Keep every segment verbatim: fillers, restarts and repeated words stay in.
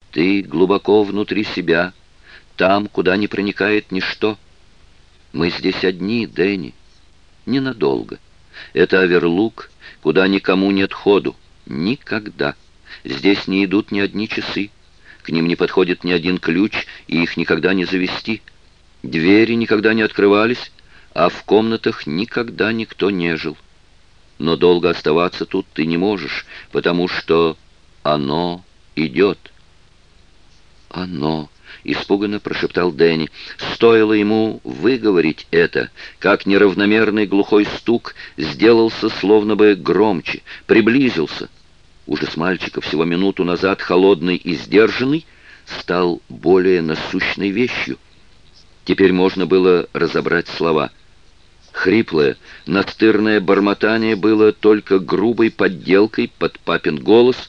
Ты глубоко внутри себя, там, куда не проникает ничто. Мы здесь одни, Дэнни, ненадолго. Это Оверлук, куда никому нет ходу. Никогда. Здесь не идут ни одни часы. К ним не подходит ни один ключ, и их никогда не завести. Двери никогда не открывались, а в комнатах никогда никто не жил. Но долго оставаться тут ты не можешь, потому что оно идет. «Оно!» — испуганно прошептал Дэнни. Стоило ему выговорить это, как неравномерный глухой стук сделался словно бы громче, приблизился. Ужас мальчика, всего минуту назад холодный и сдержанный, стал более насущной вещью. Теперь можно было разобрать слова. Хриплое, настырное бормотание было только грубой подделкой под папин голос.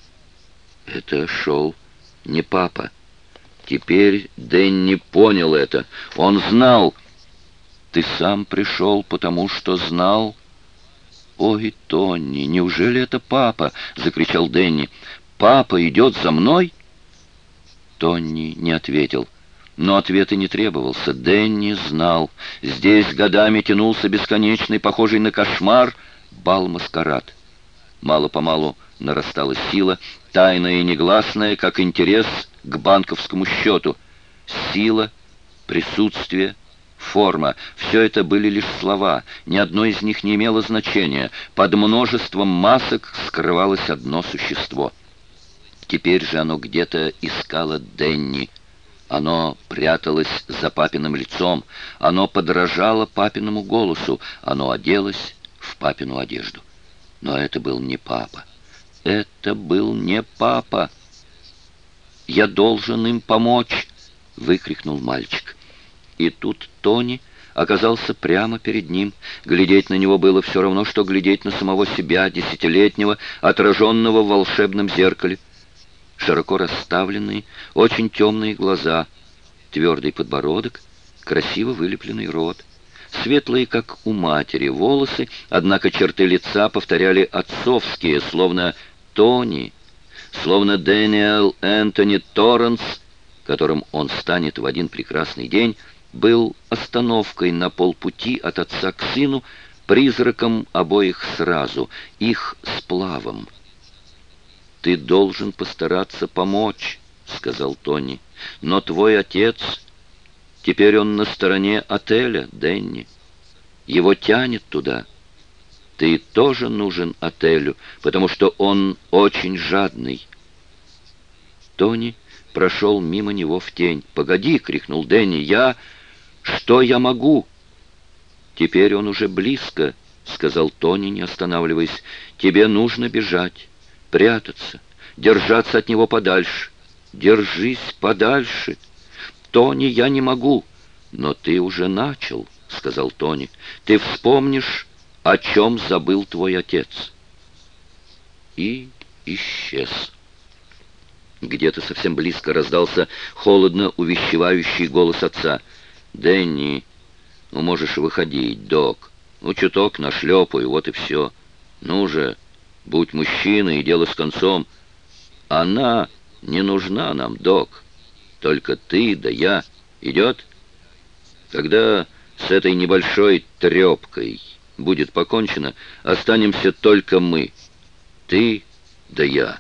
Это шел не папа. Теперь Дэнни понял это. Он знал. Ты сам пришел, потому что знал. «Ой, Тони, неужели это папа?» — закричал Дэнни. «Папа идет за мной?» Тони не ответил. Но ответ и не требовался. Дэнни знал. Здесь годами тянулся бесконечный, похожий на кошмар, бал-маскарад. Мало-помалу нарастала сила, тайная и негласная, как интерес к банковскому счету. Сила, присутствие, форма — все это были лишь слова, ни одно из них не имело значения. Под множеством масок скрывалось одно существо. Теперь же оно где-то искало Дэнни. Оно пряталось за папиным лицом, оно подражало папиному голосу, оно оделось в папину одежду. Но это был не папа. Это был не папа. «Я должен им помочь!» — выкрикнул мальчик. И тут Тони оказался прямо перед ним. Глядеть на него было все равно, что глядеть на самого себя, десятилетнего, отраженного в волшебном зеркале. Широко расставленные, очень темные глаза, твердый подбородок, красиво вылепленный рот. Светлые, как у матери, волосы, однако черты лица повторяли отцовские, словно Тони, словно Дэниел Энтони Торренс, которым он станет в один прекрасный день, был остановкой на полпути от отца к сыну, призраком обоих сразу, их сплавом. «Ты должен постараться помочь», — сказал Тони. «Но твой отец, теперь он на стороне отеля, Дэнни. Его тянет туда. Ты тоже нужен отелю, потому что он очень жадный». Тони прошел мимо него в тень. «Погоди!» — крикнул Дэнни. «Я... Что я могу?» «Теперь он уже близко», — сказал Тони, не останавливаясь. «Тебе нужно бежать, прятаться, держаться от него подальше. Держись подальше. Тони, я не могу». «Но ты уже начал», — сказал Тони. «Ты вспомнишь, о чем забыл твой отец». И исчез. Где-то совсем близко раздался холодно увещевающий голос отца. «Дэнни, ну можешь выходить, док. Ну чуток нашлепаю, вот и все. Ну же, будь мужчиной, и дело с концом. Она не нужна нам, док. Только ты да я. Идет? Когда с этой небольшой трепкой будет покончено, останемся только мы. Ты да я».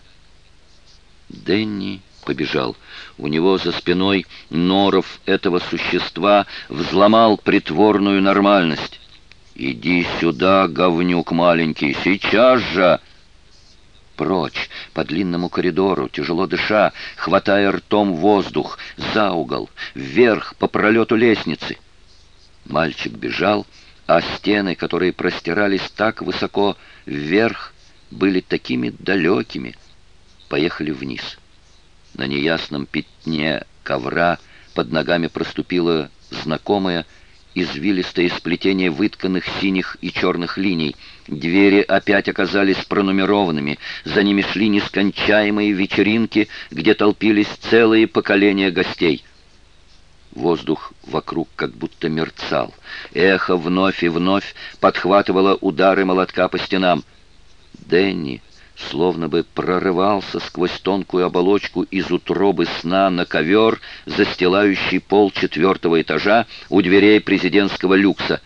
Дэнни побежал. У него за спиной норов этого существа взломал притворную нормальность. «Иди сюда, говнюк маленький, сейчас же!» Прочь, по длинному коридору, тяжело дыша, хватая ртом воздух, за угол, вверх по пролету лестницы. Мальчик бежал, а стены, которые простирались так высоко вверх, были такими далекими. Поехали вниз. На неясном пятне ковра под ногами проступило знакомое извилистое сплетение вытканных синих и черных линий. Двери опять оказались пронумерованными. За ними шли нескончаемые вечеринки, где толпились целые поколения гостей. Воздух вокруг как будто мерцал. Эхо вновь и вновь подхватывало удары молотка по стенам. Дэнни словно бы прорывался сквозь тонкую оболочку из утробы сна на ковер, застилающий пол четвертого этажа у дверей президентского люкса,